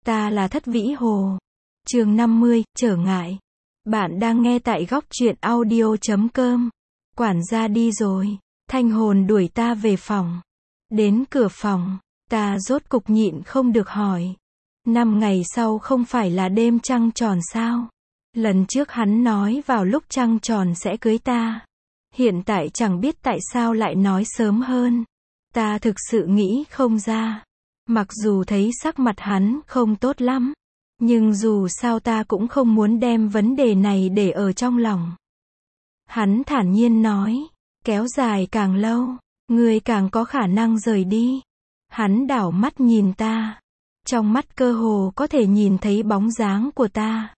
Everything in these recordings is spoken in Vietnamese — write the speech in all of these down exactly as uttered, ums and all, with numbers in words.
Ta là Thất Vĩ Hồ. Chương năm mươi, trở ngại. Bạn đang nghe tại góc truyện audio chấm com. Quản gia đi rồi. Thanh hồn đuổi ta về phòng. Đến cửa phòng, ta rốt cục nhịn không được hỏi. Năm ngày sau không phải là đêm trăng tròn sao? Lần trước hắn nói vào lúc trăng tròn sẽ cưới ta. Hiện tại chẳng biết tại sao lại nói sớm hơn. Ta thực sự nghĩ không ra. Mặc dù thấy sắc mặt hắn không tốt lắm, nhưng dù sao ta cũng không muốn đem vấn đề này để ở trong lòng. Hắn thản nhiên nói, kéo dài càng lâu, ngươi càng có khả năng rời đi. Hắn đảo mắt nhìn ta. Trong mắt cơ hồ có thể nhìn thấy bóng dáng của ta.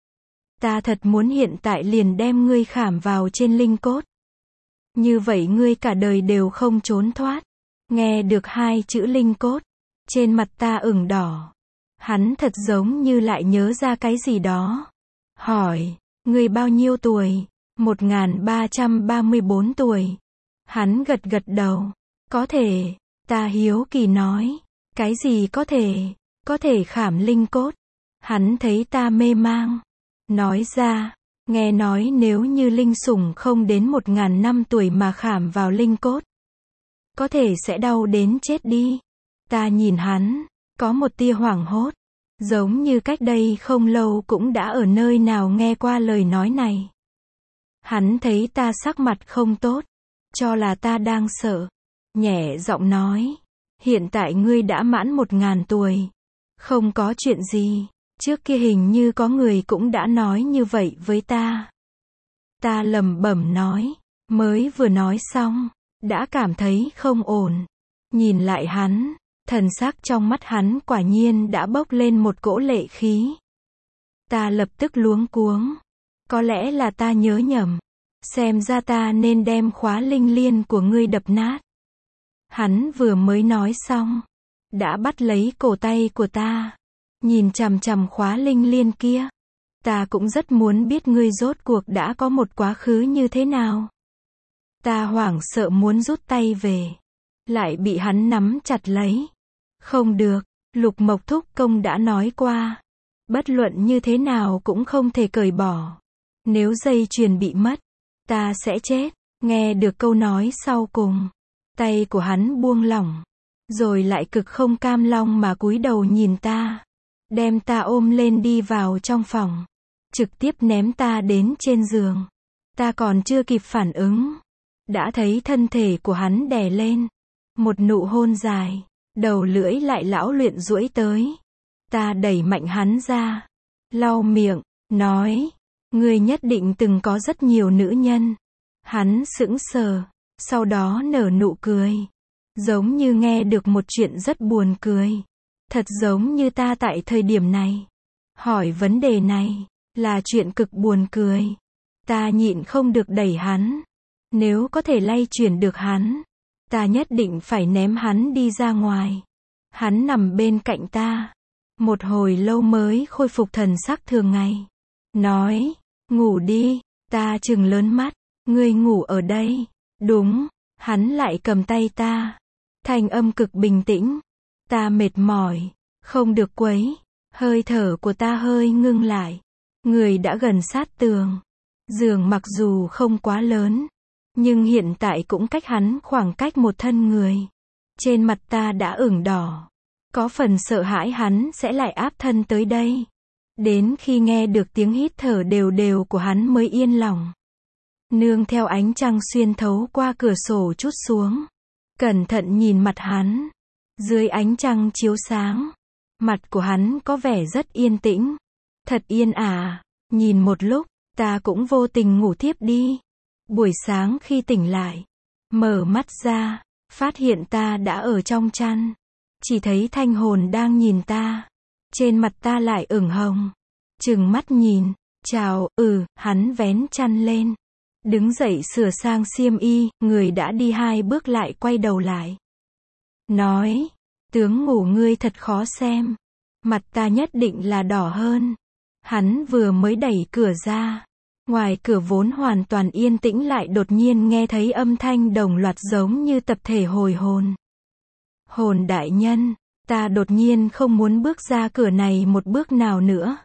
Ta thật muốn hiện tại liền đem ngươi khảm vào trên linh cốt. Như vậy ngươi cả đời đều không trốn thoát. Nghe được hai chữ linh cốt, trên mặt ta ửng đỏ. Hắn thật giống như lại nhớ ra cái gì đó. Hỏi, ngươi bao nhiêu tuổi? một nghìn ba trăm ba mươi bốn tuổi. Hắn gật gật đầu. Có thể. Ta hiếu kỳ nói. Cái gì có thể? Có thể khảm linh cốt. Hắn thấy ta mê mang. Nói ra, nghe nói nếu như linh sủng không đến một nghìn năm tuổi mà khảm vào linh cốt, có thể sẽ đau đến chết đi. Ta nhìn hắn, có một tia hoảng hốt. Giống như cách đây không lâu cũng đã ở nơi nào nghe qua lời nói này. Hắn thấy ta sắc mặt không tốt, cho là ta đang sợ. Nhẹ giọng nói, hiện tại ngươi đã mãn một ngàn tuổi. Không có chuyện gì. Trước kia hình như có người cũng đã nói như vậy với ta. Ta lẩm bẩm nói, mới vừa nói xong, đã cảm thấy không ổn. Nhìn lại hắn, thần sắc trong mắt hắn quả nhiên đã bốc lên một cỗ lệ khí. Ta lập tức luống cuống. Có lẽ là ta nhớ nhầm. Xem ra ta nên đem khóa linh liên của ngươi đập nát. Hắn vừa mới nói xong, đã bắt lấy cổ tay của ta. Nhìn chằm chằm khóa linh liên kia. Ta cũng rất muốn biết ngươi rốt cuộc đã có một quá khứ như thế nào. Ta hoảng sợ muốn rút tay về. Lại bị hắn nắm chặt lấy. Không được, Lục Mộc Thúc Công đã nói qua. Bất luận như thế nào cũng không thể cởi bỏ. Nếu dây chuyền bị mất, ta sẽ chết. Nghe được câu nói sau cùng, tay của hắn buông lỏng. Rồi lại cực không cam lòng mà cúi đầu nhìn ta. Đem ta ôm lên đi vào trong phòng. Trực tiếp ném ta đến trên giường. Ta còn chưa kịp phản ứng. Đã thấy thân thể của hắn đè lên. Một nụ hôn dài. Đầu lưỡi lại lão luyện duỗi tới. Ta đẩy mạnh hắn ra. Lau miệng. Nói. Ngươi nhất định từng có rất nhiều nữ nhân. Hắn sững sờ. Sau đó nở nụ cười. Giống như nghe được một chuyện rất buồn cười. Thật giống như ta tại thời điểm này. Hỏi vấn đề này. Là chuyện cực buồn cười. Ta nhịn không được đẩy hắn. Nếu có thể lay chuyển được hắn, ta nhất định phải ném hắn đi ra ngoài. Hắn nằm bên cạnh ta. Một hồi lâu mới khôi phục thần sắc thường ngày. Nói, ngủ đi. Ta trừng lớn mắt. Ngươi ngủ ở đây. Đúng. Hắn lại cầm tay ta. Thanh âm cực bình tĩnh. Ta mệt mỏi. Không được quấy. Hơi thở của ta hơi ngưng lại. Người đã gần sát tường. Giường mặc dù không quá lớn, nhưng hiện tại cũng cách hắn khoảng cách một thân người. Trên mặt ta đã ửng đỏ. Có phần sợ hãi hắn sẽ lại áp thân tới đây. Đến khi nghe được tiếng hít thở đều đều của hắn mới yên lòng. Nương theo ánh trăng xuyên thấu qua cửa sổ chút xuống. Cẩn thận nhìn mặt hắn. Dưới ánh trăng chiếu sáng, mặt của hắn có vẻ rất yên tĩnh. Thật yên ả. Nhìn một lúc, ta cũng vô tình ngủ thiếp đi. Buổi sáng khi tỉnh lại, mở mắt ra, phát hiện ta đã ở trong chăn. Chỉ thấy Thanh hồn đang nhìn ta. Trên mặt ta lại ửng hồng. Trừng mắt nhìn, chào, ừ, hắn vén chăn lên. Đứng dậy sửa sang xiêm y, người đã đi hai bước lại quay đầu lại. Nói, tướng ngủ ngươi thật khó xem. Mặt ta nhất định là đỏ hơn. Hắn vừa mới đẩy cửa ra. Ngoài cửa vốn hoàn toàn yên tĩnh lại đột nhiên nghe thấy âm thanh đồng loạt giống như tập thể hồi hồn. Hồn đại nhân, Ta đột nhiên không muốn bước ra cửa này một bước nào nữa.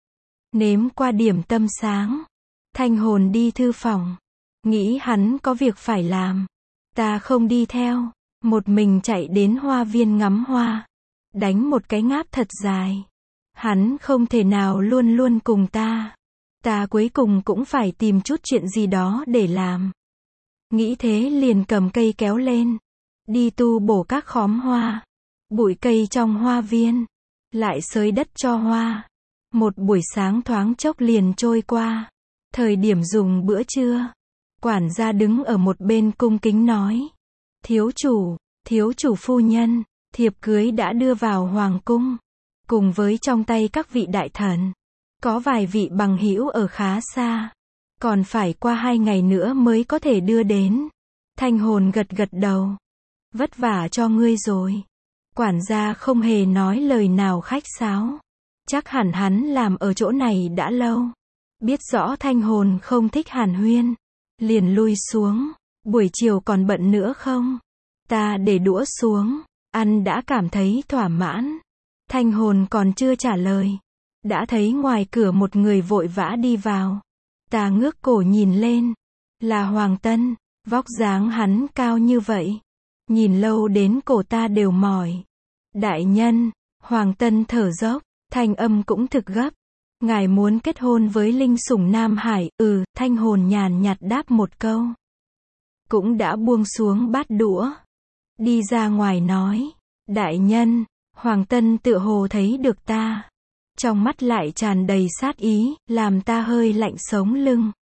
Nếm qua điểm tâm sáng, Thanh Hồn đi thư phòng. Nghĩ hắn có việc phải làm. Ta không đi theo. Một mình chạy đến hoa viên ngắm hoa. Đánh một cái ngáp thật dài. Hắn không thể nào luôn luôn cùng ta. Ta cuối cùng cũng phải tìm chút chuyện gì đó để làm. Nghĩ thế liền cầm cây kéo lên. Đi tu bổ các khóm hoa. Bụi cây trong hoa viên. Lại xới đất cho hoa. Một buổi sáng thoáng chốc liền trôi qua. Thời điểm dùng bữa trưa. Quản gia đứng ở một bên cung kính nói. Thiếu chủ, thiếu chủ phu nhân, thiệp cưới đã đưa vào hoàng cung. Cùng với trong tay các vị đại thần. Có vài vị bằng hữu ở khá xa. Còn phải qua hai ngày nữa mới có thể đưa đến. Thanh Hồn gật gật đầu. Vất vả cho ngươi rồi. Quản gia không hề nói lời nào khách sáo. Chắc hẳn hắn làm ở chỗ này đã lâu. Biết rõ Thanh Hồn không thích hàn huyên. Liền lui xuống. Buổi chiều còn bận nữa không? Ta để đũa xuống. Ăn đã cảm thấy thỏa mãn. Thanh Hồn còn chưa trả lời. Đã thấy ngoài cửa một người vội vã đi vào. Ta ngước cổ nhìn lên. Là Hoàng Tân. Vóc dáng hắn cao như vậy. Nhìn lâu đến cổ ta đều mỏi. Đại nhân. Hoàng Tân thở dốc. Thanh âm cũng thực gấp. Ngài muốn kết hôn với linh sủng Nam Hải. Ừ, Thanh Hồn nhàn nhạt đáp một câu. Cũng đã buông xuống bát đũa. Đi ra ngoài nói. Đại nhân. Hoàng Tân tựa hồ thấy được ta. Trong mắt lại tràn đầy sát ý, làm ta hơi lạnh sống lưng.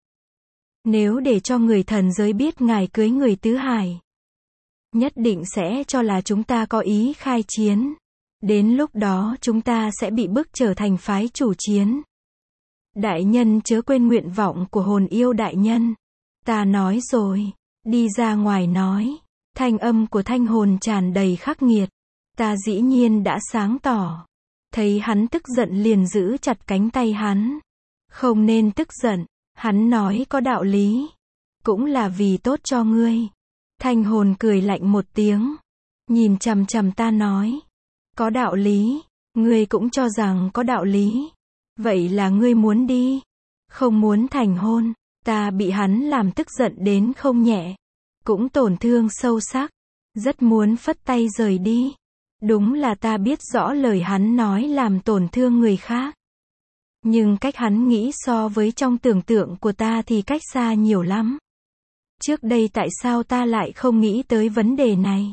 Nếu để cho người thần giới biết ngài cưới người tứ hải. Nhất định sẽ cho là chúng ta có ý khai chiến. Đến lúc đó chúng ta sẽ bị bức trở thành phái chủ chiến. Đại nhân chớ quên nguyện vọng của hồn yêu đại nhân. Ta nói rồi. Đi ra ngoài nói. Thanh âm của Thanh Hồn tràn đầy khắc nghiệt. Ta dĩ nhiên đã sáng tỏ. Thấy hắn tức giận liền giữ chặt cánh tay hắn. Không nên tức giận. Hắn nói có đạo lý. Cũng là vì tốt cho ngươi. Thanh Hồn cười lạnh một tiếng. Nhìn chằm chằm ta nói. Có đạo lý. Ngươi cũng cho rằng có đạo lý. Vậy là ngươi muốn đi. Không muốn thành hôn. Ta bị hắn làm tức giận đến không nhẹ. Cũng tổn thương sâu sắc. Rất muốn phất tay rời đi. Đúng là ta biết rõ lời hắn nói làm tổn thương người khác. Nhưng cách hắn nghĩ so với trong tưởng tượng của ta thì cách xa nhiều lắm. Trước đây tại sao ta lại không nghĩ tới vấn đề này?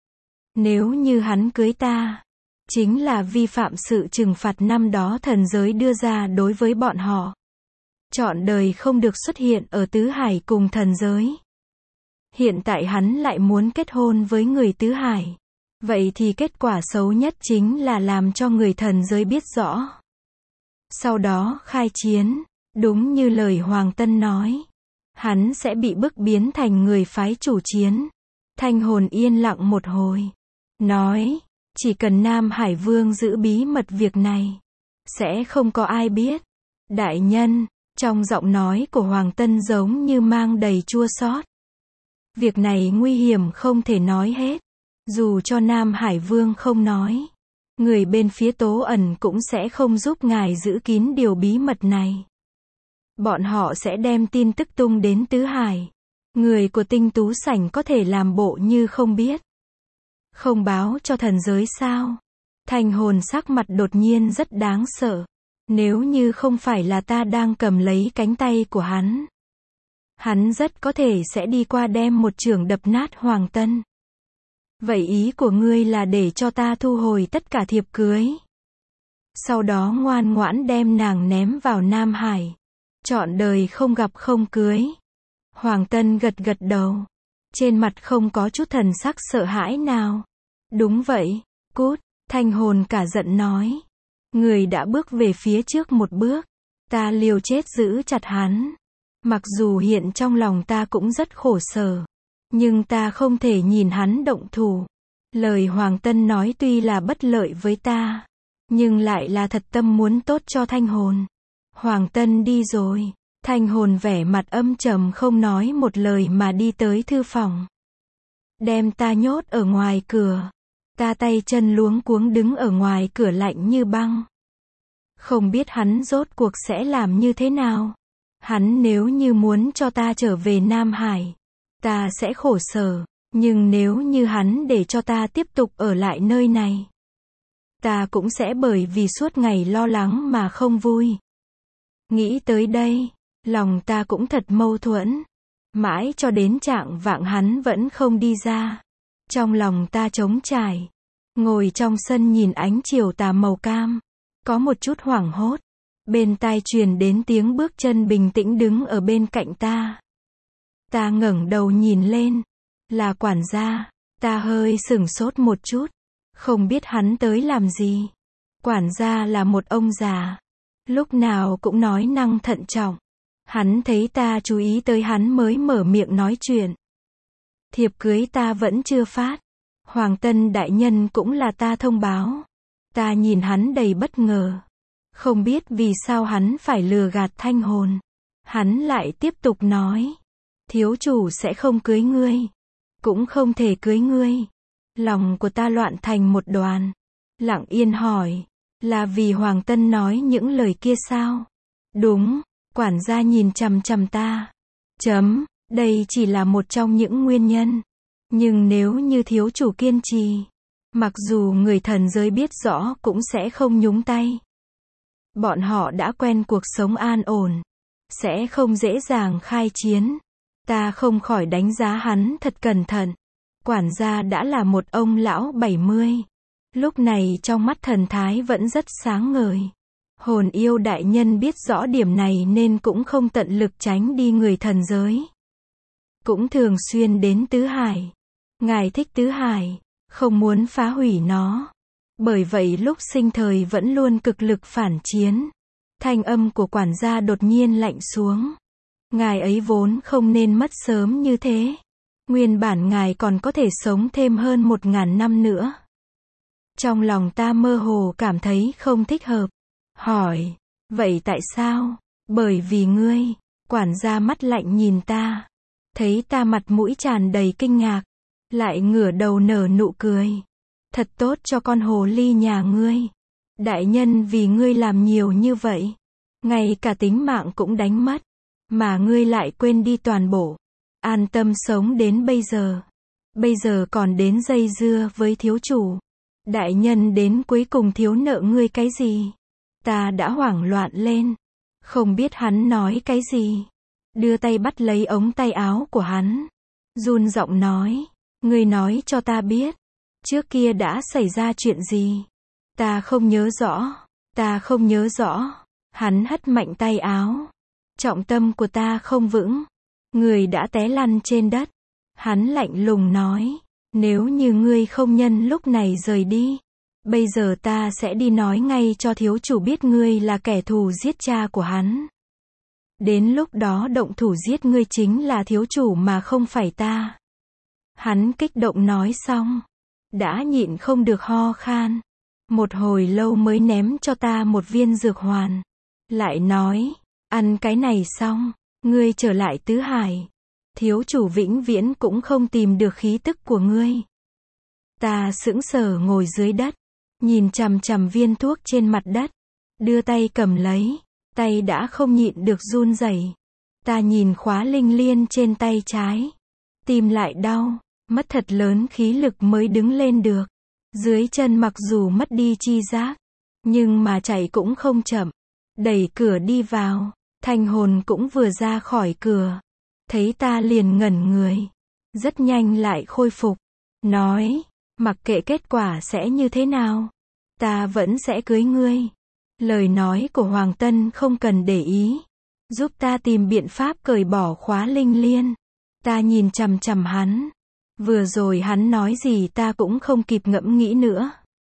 Nếu như hắn cưới ta, chính là vi phạm sự trừng phạt năm đó thần giới đưa ra đối với bọn họ. Trọn đời không được xuất hiện ở tứ hải cùng thần giới. Hiện tại hắn lại muốn kết hôn với người tứ hải. Vậy thì kết quả xấu nhất chính là làm cho người thần giới biết rõ. Sau đó khai chiến, đúng như lời Hoàng Tân nói. Hắn sẽ bị bức biến thành người phái chủ chiến. Thanh Hồn yên lặng một hồi. Nói, chỉ cần Nam Hải Vương giữ bí mật việc này. Sẽ không có ai biết. Đại nhân, trong giọng nói của Hoàng Tân giống như mang đầy chua xót. Việc này nguy hiểm không thể nói hết. Dù cho Nam Hải Vương không nói. Người bên phía Tố Ẩn cũng sẽ không giúp ngài giữ kín điều bí mật này. Bọn họ sẽ đem tin tức tung đến tứ hải. Người của Tinh Tú Sảnh có thể làm bộ như không biết. Không báo cho thần giới sao? Thanh Hồn sắc mặt đột nhiên rất đáng sợ. Nếu như không phải là ta đang cầm lấy cánh tay của hắn. Hắn rất có thể sẽ đi qua đem một chưởng đập nát Hoàng Tân. Vậy ý của ngươi là để cho ta thu hồi tất cả thiệp cưới. Sau đó ngoan ngoãn đem nàng ném vào Nam Hải. Trọn đời không gặp không cưới. Hoàng Tân gật gật đầu. Trên mặt không có chút thần sắc sợ hãi nào. Đúng vậy, cút, Thanh Hồn cả giận nói. Người đã bước về phía trước một bước. Ta liều chết giữ chặt hắn. Mặc dù hiện trong lòng ta cũng rất khổ sở. Nhưng ta không thể nhìn hắn động thủ. Lời Hoàng Tân nói tuy là bất lợi với ta. Nhưng lại là thật tâm muốn tốt cho Thanh Hồn. Hoàng Tân đi rồi. Thanh Hồn vẻ mặt âm trầm không nói một lời mà đi tới thư phòng. Đem ta nhốt ở ngoài cửa. Ta tay chân luống cuống đứng ở ngoài cửa lạnh như băng. Không biết hắn rốt cuộc sẽ làm như thế nào. Hắn nếu như muốn cho ta trở về Nam Hải, ta sẽ khổ sở. Nhưng nếu như hắn để cho ta tiếp tục ở lại nơi này, ta cũng sẽ bởi vì suốt ngày lo lắng mà không vui. Nghĩ tới đây, lòng ta cũng thật mâu thuẫn. Mãi cho đến chạng vạng hắn vẫn không đi ra. Trong lòng ta trống trải. Ngồi trong sân nhìn ánh chiều tà màu cam. Có một chút hoảng hốt. Bên tai truyền đến tiếng bước chân bình tĩnh đứng ở bên cạnh ta. Ta ngẩng đầu nhìn lên. Là quản gia. Ta hơi sửng sốt một chút. Không biết hắn tới làm gì. Quản gia là một ông già. Lúc nào cũng nói năng thận trọng. Hắn thấy ta chú ý tới hắn mới mở miệng nói chuyện. Thiệp cưới ta vẫn chưa phát. Hoàng Tân đại nhân cũng là ta thông báo. Ta nhìn hắn đầy bất ngờ. Không biết vì sao hắn phải lừa gạt Thanh Hồn. Hắn lại tiếp tục nói. Thiếu chủ sẽ không cưới ngươi. Cũng không thể cưới ngươi. Lòng của ta loạn thành một đoàn. Lặng yên hỏi. Là vì Hoàng Tân nói những lời kia sao? Đúng. Quản gia nhìn chằm chằm ta. Chấm. Đây chỉ là một trong những nguyên nhân. Nhưng nếu như thiếu chủ kiên trì, mặc dù người thần giới biết rõ cũng sẽ không nhúng tay. Bọn họ đã quen cuộc sống an ổn, sẽ không dễ dàng khai chiến. Ta không khỏi đánh giá hắn thật cẩn thận. Quản gia đã là một ông lão bảy mươi. Lúc này trong mắt thần thái vẫn rất sáng ngời. Hồn yêu đại nhân biết rõ điểm này nên cũng không tận lực tránh đi người thần giới. Cũng thường xuyên đến Tứ Hải. Ngài thích Tứ Hải, không muốn phá hủy nó. Bởi vậy lúc sinh thời vẫn luôn cực lực phản chiến. Thanh âm của quản gia đột nhiên lạnh xuống. Ngài ấy vốn không nên mất sớm như thế. Nguyên bản ngài còn có thể sống thêm hơn một ngàn năm nữa. Trong lòng ta mơ hồ cảm thấy không thích hợp. Hỏi, vậy tại sao? Bởi vì ngươi. Quản gia mắt lạnh nhìn ta. Thấy ta mặt mũi tràn đầy kinh ngạc. Lại ngửa đầu nở nụ cười. Thật tốt cho con hồ ly nhà ngươi. Đại nhân vì ngươi làm nhiều như vậy. Ngay cả tính mạng cũng đánh mất. Mà ngươi lại quên đi toàn bộ. An tâm sống đến bây giờ. Bây giờ còn đến dây dưa với thiếu chủ. Đại nhân đến cuối cùng thiếu nợ ngươi cái gì? Ta đã hoảng loạn lên. Không biết hắn nói cái gì. Đưa tay bắt lấy ống tay áo của hắn. Run giọng nói. Ngươi nói cho ta biết. Trước kia đã xảy ra chuyện gì? Ta không nhớ rõ. Ta không nhớ rõ. Hắn hất mạnh tay áo. Trọng tâm của ta không vững. Người đã té lăn trên đất. Hắn lạnh lùng nói. Nếu như ngươi không nhân lúc này rời đi. Bây giờ ta sẽ đi nói ngay cho thiếu chủ biết ngươi là kẻ thù giết cha của hắn. Đến lúc đó động thủ giết ngươi chính là thiếu chủ mà không phải ta. Hắn kích động nói xong. Đã nhịn không được ho khan. Một hồi lâu mới ném cho ta một viên dược hoàn. Lại nói. Ăn cái này xong. Ngươi trở lại Tứ Hải. Thiếu chủ vĩnh viễn cũng không tìm được khí tức của ngươi. Ta sững sờ ngồi dưới đất. Nhìn chằm chằm viên thuốc trên mặt đất. Đưa tay cầm lấy. Tay đã không nhịn được run rẩy. Ta nhìn khóa linh liên trên tay trái. Tim lại đau. Mất thật lớn khí lực mới đứng lên được. Dưới chân mặc dù mất đi chi giác. Nhưng mà chạy cũng không chậm. Đẩy cửa đi vào. Thanh Hồn cũng vừa ra khỏi cửa. Thấy ta liền ngẩn người. Rất nhanh lại khôi phục. Nói. Mặc kệ kết quả sẽ như thế nào. Ta vẫn sẽ cưới ngươi. Lời nói của Hoàng Tân không cần để ý. Giúp ta tìm biện pháp cởi bỏ khóa linh liên. Ta nhìn chằm chằm hắn. Vừa rồi hắn nói gì ta cũng không kịp ngẫm nghĩ nữa.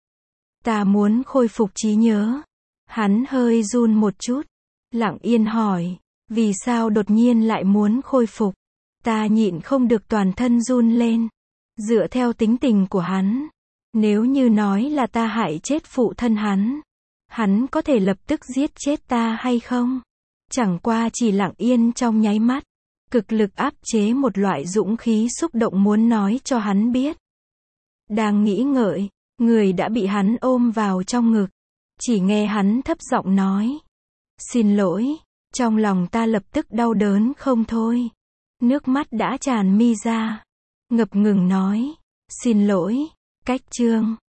Ta muốn khôi phục trí nhớ. Hắn hơi run một chút. Lặng yên hỏi. Vì sao đột nhiên lại muốn khôi phục? Ta nhịn không được toàn thân run lên. Dựa theo tính tình của hắn. Nếu như nói là ta hại chết phụ thân hắn. Hắn có thể lập tức giết chết ta hay không? Chẳng qua chỉ lặng yên trong nháy mắt. Cực lực áp chế một loại dũng khí xúc động muốn nói cho hắn biết. Đang nghĩ ngợi, người đã bị hắn ôm vào trong ngực. Chỉ nghe hắn thấp giọng nói. Xin lỗi. Trong lòng ta lập tức đau đớn không thôi. Nước mắt đã tràn mi ra. Ngập ngừng nói. Xin lỗi. Cách chương